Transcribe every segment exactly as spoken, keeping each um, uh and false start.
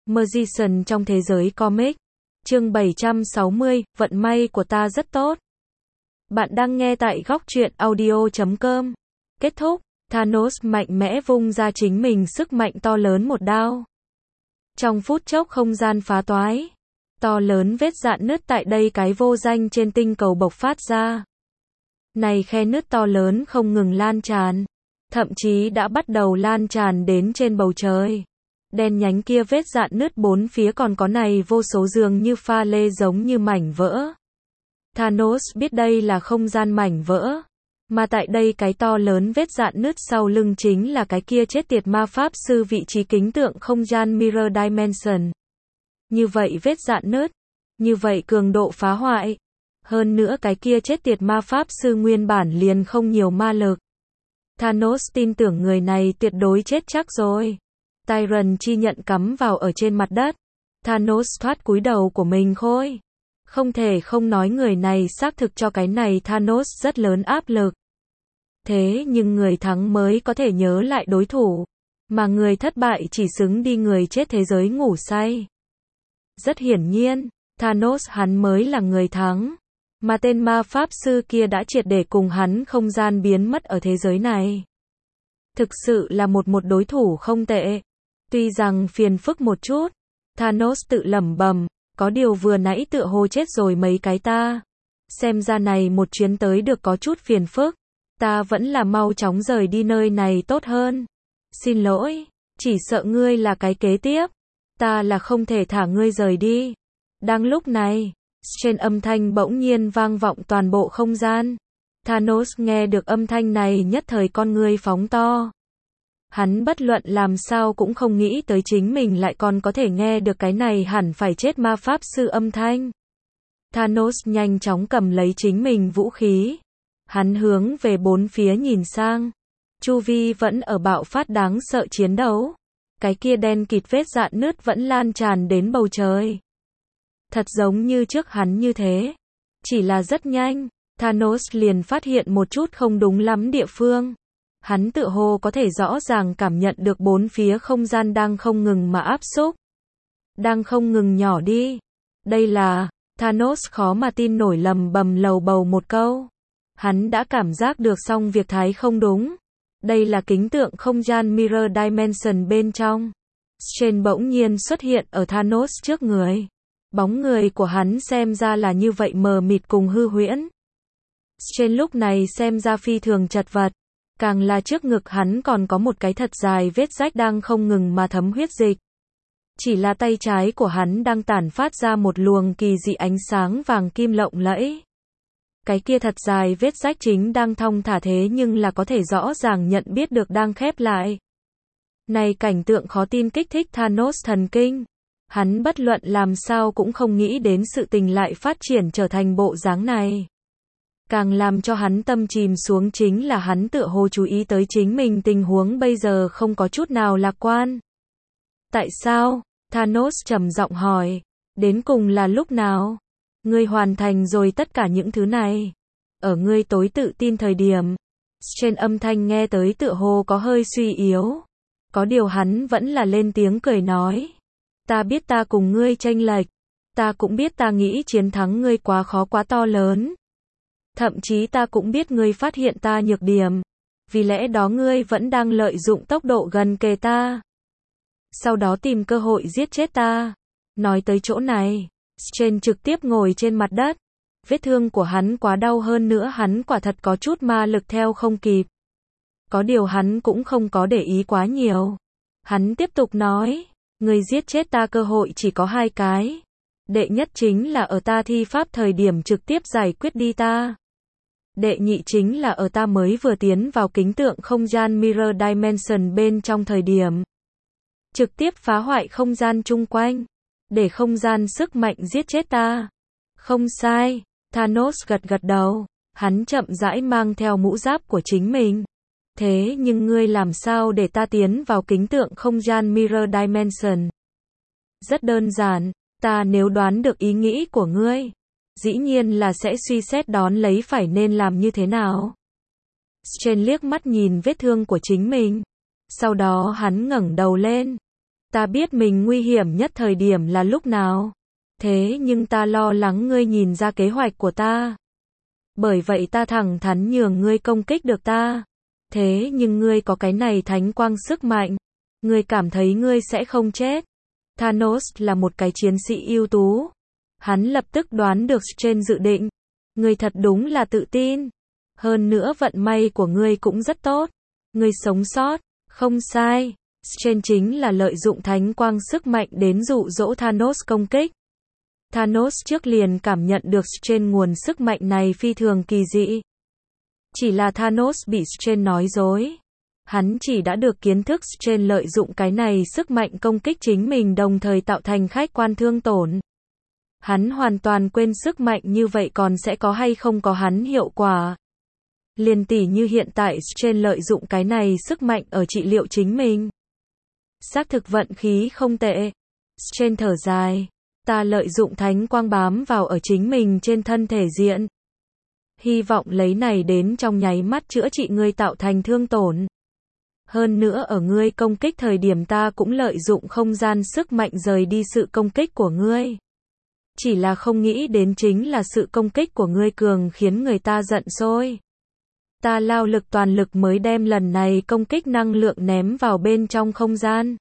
Magician trong thế giới comic. Chương bảy trăm sáu mươi, vận may của ta rất tốt. Bạn đang nghe tại góc truyện audio chấm com. Kết thúc, Thanos mạnh mẽ vung ra chính mình sức mạnh to lớn một đao. Trong phút chốc không gian phá toái. To lớn vết rạn nứt tại đây cái vô danh trên tinh cầu bộc phát ra. Này khe nứt to lớn không ngừng lan tràn. Thậm chí đã bắt đầu lan tràn đến trên bầu trời. Đen nhánh kia vết rạn nứt bốn phía còn có này vô số dường như pha lê giống như mảnh vỡ. Thanos biết đây là không gian mảnh vỡ. Mà tại đây cái to lớn vết rạn nứt sau lưng chính là cái kia chết tiệt ma pháp sư vị trí kính tượng không gian Mirror Dimension. Như vậy vết rạn nứt. Như vậy cường độ phá hoại. Hơn nữa cái kia chết tiệt ma pháp sư nguyên bản liền không nhiều ma lực. Thanos tin tưởng người này tuyệt đối chết chắc rồi. Tyrant chi nhận cắm vào ở trên mặt đất. Thanos thoát cúi đầu của mình khôi. Không thể không nói người này xác thực cho cái này Thanos rất lớn áp lực. Thế nhưng người thắng mới có thể nhớ lại đối thủ. Mà người thất bại chỉ xứng đi người chết thế giới ngủ say. Rất hiển nhiên, Thanos hắn mới là người thắng. Mà tên ma pháp sư kia đã triệt để cùng hắn không gian biến mất ở thế giới này. Thực sự là một một đối thủ không tệ. Tuy rằng phiền phức một chút, Thanos tự lẩm bẩm, có điều vừa nãy tựa hồ chết rồi mấy cái ta. Xem ra này một chuyến tới được có chút phiền phức, ta vẫn là mau chóng rời đi nơi này tốt hơn. Xin lỗi, chỉ sợ ngươi là cái kế tiếp, ta là không thể thả ngươi rời đi. Đang lúc này, trên âm thanh bỗng nhiên vang vọng toàn bộ không gian. Thanos nghe được âm thanh này nhất thời con ngươi phóng to. Hắn bất luận làm sao cũng không nghĩ tới chính mình lại còn có thể nghe được cái này hẳn phải chết ma pháp sư âm thanh. Thanos nhanh chóng cầm lấy chính mình vũ khí. Hắn hướng về bốn phía nhìn sang. Chu vi vẫn ở bạo phát đáng sợ chiến đấu. Cái kia đen kịt vết rạn nứt vẫn lan tràn đến bầu trời. Thật giống như trước hắn như thế. Chỉ là rất nhanh, Thanos liền phát hiện một chút không đúng lắm địa phương. Hắn tự hồ có thể rõ ràng cảm nhận được bốn phía không gian đang không ngừng mà áp xúc. Đang không ngừng nhỏ đi. Đây là, Thanos khó mà tin nổi lầm bầm lầu bầu một câu. Hắn đã cảm giác được xong việc thái không đúng. Đây là kính tượng không gian Mirror Dimension bên trong. Trên bỗng nhiên xuất hiện ở Thanos trước người. Bóng người của hắn xem ra là như vậy mờ mịt cùng hư huyễn. Trên lúc này xem ra phi thường chật vật. Càng là trước ngực hắn còn có một cái thật dài vết rách đang không ngừng mà thấm huyết dịch. Chỉ là tay trái của hắn đang tản phát ra một luồng kỳ dị ánh sáng vàng kim lộng lẫy. Cái kia thật dài vết rách chính đang thong thả thế nhưng là có thể rõ ràng nhận biết được đang khép lại. Này cảnh tượng khó tin kích thích Thanos thần kinh. Hắn bất luận làm sao cũng không nghĩ đến sự tình lại phát triển trở thành bộ dáng này. Càng làm cho hắn tâm chìm xuống chính là hắn tựa hồ chú ý tới chính mình tình huống bây giờ không có chút nào lạc quan. Tại sao? Thanos trầm giọng hỏi. Đến cùng là lúc nào? Ngươi hoàn thành rồi tất cả những thứ này. Ở ngươi tối tự tin thời điểm. Trên âm thanh nghe tới tựa hồ có hơi suy yếu. Có điều hắn vẫn là lên tiếng cười nói. Ta biết ta cùng ngươi chênh lệch. Ta cũng biết ta nghĩ chiến thắng ngươi quá khó quá to lớn. Thậm chí ta cũng biết ngươi phát hiện ta nhược điểm. Vì lẽ đó ngươi vẫn đang lợi dụng tốc độ gần kề ta. Sau đó tìm cơ hội giết chết ta. Nói tới chỗ này, Strange trực tiếp ngồi trên mặt đất. Vết thương của hắn quá đau hơn nữa hắn quả thật có chút ma lực theo không kịp. Có điều hắn cũng không có để ý quá nhiều. Hắn tiếp tục nói, ngươi giết chết ta cơ hội chỉ có hai cái. Đệ nhất chính là ở ta thi pháp thời điểm trực tiếp giải quyết đi ta. Đệ nhị chính là ở ta mới vừa tiến vào kính tượng không gian Mirror Dimension bên trong thời điểm. Trực tiếp phá hoại không gian chung quanh. Để không gian sức mạnh giết chết ta. Không sai, Thanos gật gật đầu. Hắn chậm rãi mang theo mũ giáp của chính mình. Thế nhưng ngươi làm sao để ta tiến vào kính tượng không gian Mirror Dimension? Rất đơn giản, ta nếu đoán được ý nghĩ của ngươi. Dĩ nhiên là sẽ suy xét đón lấy phải nên làm như thế nào. Strange liếc mắt nhìn vết thương của chính mình. Sau đó hắn ngẩng đầu lên. Ta biết mình nguy hiểm nhất thời điểm là lúc nào. Thế nhưng ta lo lắng ngươi nhìn ra kế hoạch của ta. Bởi vậy ta thẳng thắn nhường ngươi công kích được ta. Thế nhưng ngươi có cái này thánh quang sức mạnh. Ngươi cảm thấy ngươi sẽ không chết. Thanos là một cái chiến sĩ ưu tú. Hắn lập tức đoán được trên dự định. Ngươi thật đúng là tự tin. Hơn nữa vận may của ngươi cũng rất tốt. Ngươi sống sót, không sai. Trên chính là lợi dụng thánh quang sức mạnh đến dụ dỗ Thanos công kích. Thanos trước liền cảm nhận được trên nguồn sức mạnh này phi thường kỳ dị. Chỉ là Thanos bị trên nói dối. Hắn chỉ đã được kiến thức trên lợi dụng cái này sức mạnh công kích chính mình đồng thời tạo thành khách quan thương tổn. Hắn hoàn toàn quên sức mạnh như vậy còn sẽ có hay không có hắn hiệu quả. Liền tỉ như hiện tại trên lợi dụng cái này sức mạnh ở trị liệu chính mình. Xác thực vận khí không tệ. Trên thở dài. Ta lợi dụng thánh quang bám vào ở chính mình trên thân thể diện. Hy vọng lấy này đến trong nháy mắt chữa trị ngươi tạo thành thương tổn. Hơn nữa ở ngươi công kích thời điểm ta cũng lợi dụng không gian sức mạnh rời đi sự công kích của ngươi. Chỉ là không nghĩ đến chính là sự công kích của ngươi cường khiến người ta giận sôi. Ta lao lực toàn lực mới đem lần này công kích năng lượng ném vào bên trong không gian.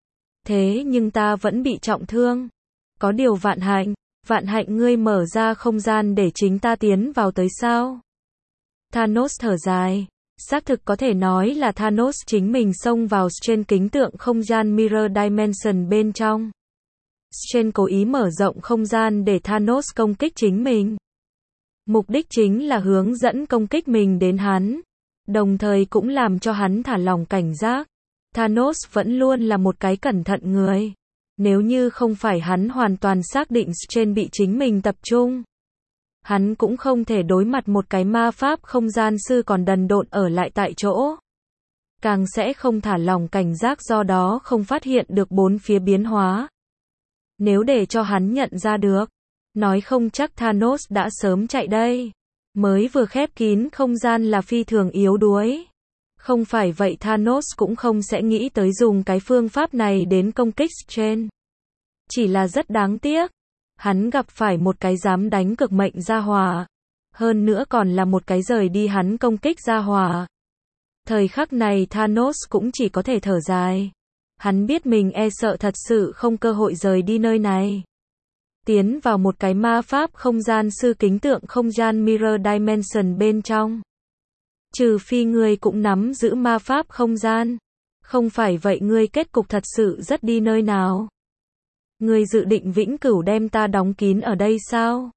Thế nhưng ta vẫn bị trọng thương. Có điều vạn hạnh, vạn hạnh ngươi mở ra không gian để chính ta tiến vào tới sao? Thanos thở dài. Xác thực có thể nói là Thanos chính mình xông vào trên kính tượng không gian Mirror Dimension bên trong. Trên cố ý mở rộng không gian để Thanos công kích chính mình. Mục đích chính là hướng dẫn công kích mình đến hắn. Đồng thời cũng làm cho hắn thả lỏng cảnh giác. Thanos vẫn luôn là một cái cẩn thận người. Nếu như không phải hắn hoàn toàn xác định trên bị chính mình tập trung. Hắn cũng không thể đối mặt một cái ma pháp không gian sư còn đần độn ở lại tại chỗ. Càng sẽ không thả lỏng cảnh giác do đó không phát hiện được bốn phía biến hóa. Nếu để cho hắn nhận ra được, nói không chắc Thanos đã sớm chạy đây. Mới vừa khép kín không gian là phi thường yếu đuối. Không phải vậy Thanos cũng không sẽ nghĩ tới dùng cái phương pháp này đến công kích trên. Chỉ là rất đáng tiếc. Hắn gặp phải một cái dám đánh cực mệnh gia hỏa. Hơn nữa còn là một cái rời đi hắn công kích gia hỏa. Thời khắc này Thanos cũng chỉ có thể thở dài. Hắn biết mình e sợ thật sự không cơ hội rời đi nơi này. Tiến vào một cái ma pháp không gian sư kính tượng không gian Mirror Dimension bên trong. Trừ phi ngươi cũng nắm giữ ma pháp không gian. Không phải vậy ngươi kết cục thật sự rất đi nơi nào. Ngươi dự định vĩnh cửu đem ta đóng kín ở đây sao?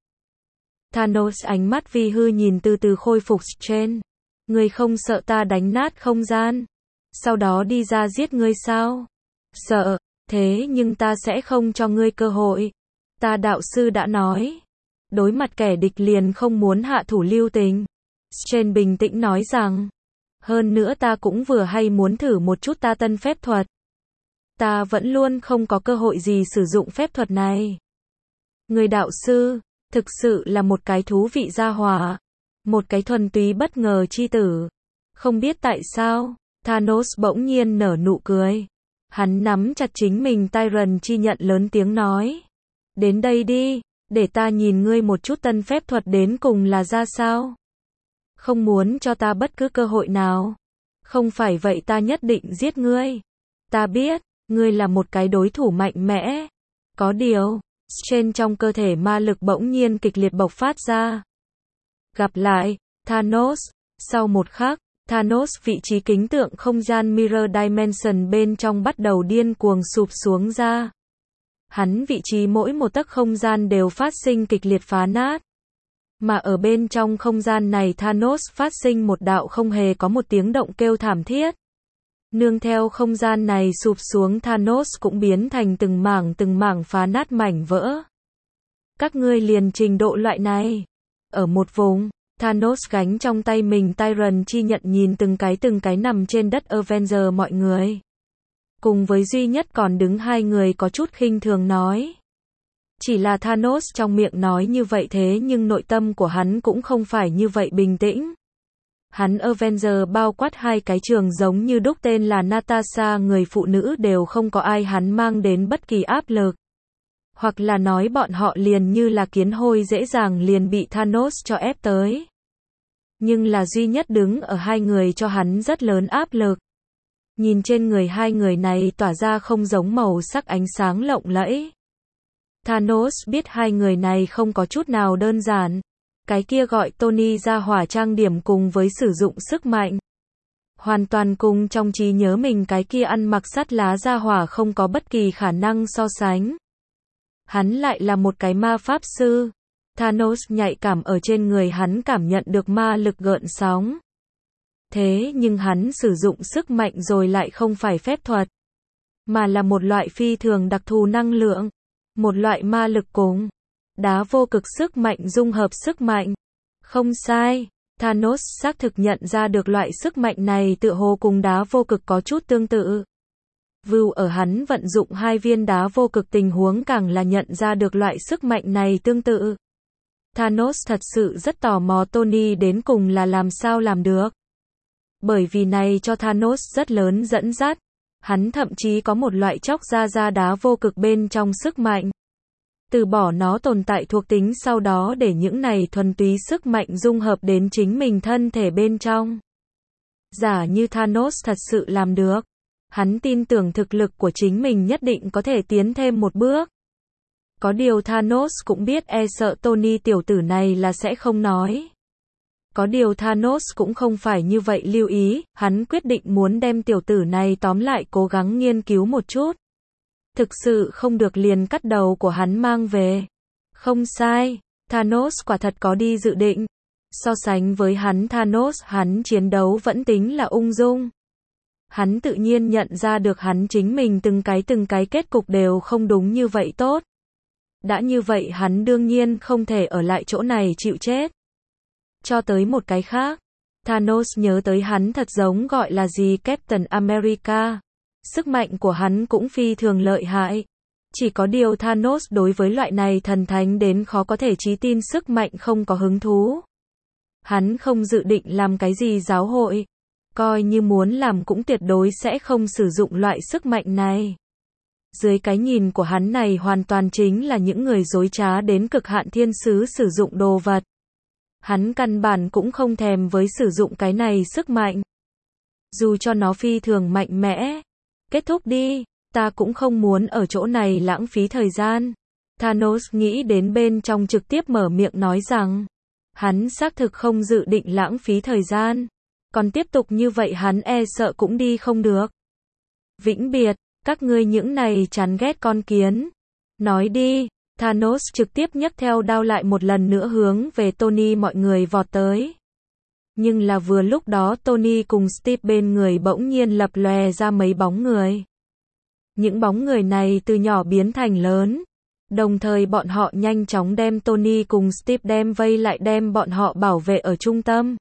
Thanos ánh mắt vi hư nhìn từ từ khôi phục trên. Ngươi không sợ ta đánh nát không gian? Sau đó đi ra giết ngươi sao? Sợ, thế nhưng ta sẽ không cho ngươi cơ hội. Ta đạo sư đã nói. Đối mặt kẻ địch liền không muốn hạ thủ lưu tình. Trên bình tĩnh nói rằng. Hơn nữa ta cũng vừa hay muốn thử một chút ta tân phép thuật. Ta vẫn luôn không có cơ hội gì sử dụng phép thuật này. Người đạo sư, thực sự là một cái thú vị gia hỏa. Một cái thuần túy bất ngờ chi tử. Không biết tại sao, Thanos bỗng nhiên nở nụ cười. Hắn nắm chặt chính mình Tyrant chi nhận lớn tiếng nói. Đến đây đi, để ta nhìn ngươi một chút tân phép thuật đến cùng là ra sao. Không muốn cho ta bất cứ cơ hội nào. Không phải vậy ta nhất định giết ngươi. Ta biết, ngươi là một cái đối thủ mạnh mẽ. Có điều, trên trong cơ thể ma lực bỗng nhiên kịch liệt bộc phát ra. Gặp lại, Thanos. Sau một khắc, Thanos vị trí kính tượng không gian Mirror Dimension bên trong bắt đầu điên cuồng sụp xuống ra. Hắn vị trí mỗi một tấc không gian đều phát sinh kịch liệt phá nát. Mà ở bên trong không gian này Thanos phát sinh một đạo không hề có một tiếng động kêu thảm thiết. Nương theo không gian này sụp xuống Thanos cũng biến thành từng mảng từng mảng phá nát mảnh vỡ. Các ngươi liền trình độ loại này. Ở một vùng, Thanos gánh trong tay mình Tyrant chi nhận nhìn từng cái từng cái nằm trên đất Avenger mọi người. Cùng với duy nhất còn đứng hai người có chút khinh thường nói. Chỉ là Thanos trong miệng nói như vậy thế nhưng nội tâm của hắn cũng không phải như vậy bình tĩnh. Hắn Avenger bao quát hai cái trường giống như đúc tên là Natasha, người phụ nữ đều không có ai hắn mang đến bất kỳ áp lực. Hoặc là nói bọn họ liền như là kiến hôi dễ dàng liền bị Thanos cho ép tới. Nhưng là duy nhất đứng ở hai người cho hắn rất lớn áp lực. Nhìn trên người hai người này tỏa ra không giống màu sắc ánh sáng lộng lẫy. Thanos biết hai người này không có chút nào đơn giản. Cái kia gọi Tony ra hỏa trang điểm cùng với sử dụng sức mạnh. Hoàn toàn cùng trong trí nhớ mình cái kia ăn mặc sắt lá ra hỏa không có bất kỳ khả năng so sánh. Hắn lại là một cái ma pháp sư. Thanos nhạy cảm ở trên người hắn cảm nhận được ma lực gợn sóng. Thế nhưng hắn sử dụng sức mạnh rồi lại không phải phép thuật, mà là một loại phi thường đặc thù năng lượng. Một loại ma lực cùng đá vô cực sức mạnh dung hợp sức mạnh. Không sai, Thanos xác thực nhận ra được loại sức mạnh này tựa hồ cùng đá vô cực có chút tương tự. View ở hắn vận dụng hai viên đá vô cực tình huống càng là nhận ra được loại sức mạnh này tương tự. Thanos thật sự rất tò mò Tony đến cùng là làm sao làm được. Bởi vì này cho Thanos rất lớn dẫn dắt. Hắn thậm chí có một loại chóc ra ra đá vô cực bên trong sức mạnh. Từ bỏ nó tồn tại thuộc tính sau đó để những này thuần túy sức mạnh dung hợp đến chính mình thân thể bên trong. Giả như Thanos thật sự làm được. Hắn tin tưởng thực lực của chính mình nhất định có thể tiến thêm một bước. Có điều Thanos cũng biết e sợ Tony tiểu tử này là sẽ không nói. Có điều Thanos cũng không phải như vậy lưu ý, hắn quyết định muốn đem tiểu tử này tóm lại cố gắng nghiên cứu một chút. Thực sự không được liền cắt đầu của hắn mang về. Không sai, Thanos quả thật có đi dự định. So sánh với hắn Thanos, hắn chiến đấu vẫn tính là ung dung. Hắn tự nhiên nhận ra được hắn chính mình từng cái từng cái kết cục đều không đúng như vậy tốt. Đã như vậy hắn đương nhiên không thể ở lại chỗ này chịu chết. Cho tới một cái khác, Thanos nhớ tới hắn thật giống gọi là gì Captain America. Sức mạnh của hắn cũng phi thường lợi hại. Chỉ có điều Thanos đối với loại này thần thánh đến khó có thể trí tin sức mạnh không có hứng thú. Hắn không dự định làm cái gì giáo hội. Coi như muốn làm cũng tuyệt đối sẽ không sử dụng loại sức mạnh này. Dưới cái nhìn của hắn này hoàn toàn chính là những người dối trá đến cực hạn thiên sứ sử dụng đồ vật. Hắn căn bản cũng không thèm với sử dụng cái này sức mạnh. Dù cho nó phi thường mạnh mẽ. Kết thúc đi, ta cũng không muốn ở chỗ này lãng phí thời gian. Thanos nghĩ đến bên trong trực tiếp mở miệng nói rằng, hắn xác thực không dự định lãng phí thời gian. Còn tiếp tục như vậy hắn e sợ cũng đi không được. Vĩnh biệt, các ngươi những này chán ghét con kiến. Nói đi, Thanos trực tiếp nhấc theo đao lại một lần nữa hướng về Tony mọi người vọt tới. Nhưng là vừa lúc đó Tony cùng Steve bên người bỗng nhiên lập lòe ra mấy bóng người. Những bóng người này từ nhỏ biến thành lớn. Đồng thời bọn họ nhanh chóng đem Tony cùng Steve đem vây lại đem bọn họ bảo vệ ở trung tâm.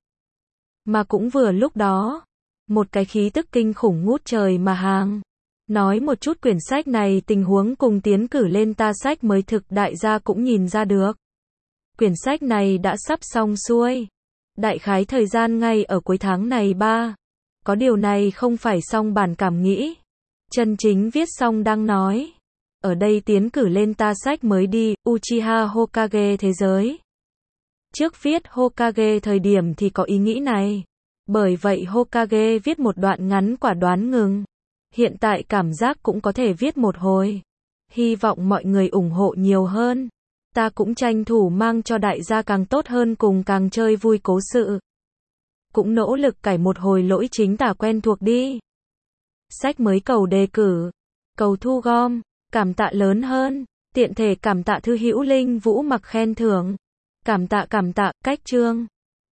Mà cũng vừa lúc đó, một cái khí tức kinh khủng ngút trời mà hàng. Nói một chút quyển sách này tình huống cùng tiến cử lên ta sách mới thực đại gia cũng nhìn ra được. Quyển sách này đã sắp xong xuôi. Đại khái thời gian ngay ở cuối tháng này ba. Có điều này không phải xong bản cảm nghĩ. Chân chính viết xong đang nói. Ở đây tiến cử lên ta sách mới đi, Uchiha Hokage thế giới. Trước viết Hokage thời điểm thì có ý nghĩ này. Bởi vậy Hokage viết một đoạn ngắn quả đoán ngừng. Hiện tại cảm giác cũng có thể viết một hồi. Hy vọng mọi người ủng hộ nhiều hơn. Ta cũng tranh thủ mang cho đại gia càng tốt hơn cùng càng chơi vui cố sự. Cũng nỗ lực cải một hồi lỗi chính tả quen thuộc đi. Sách mới cầu đề cử. Cầu thu gom. Cảm tạ lớn hơn. Tiện thể cảm tạ thư hữu Linh Vũ mặc khen thưởng. Cảm tạ cảm tạ, cách chương.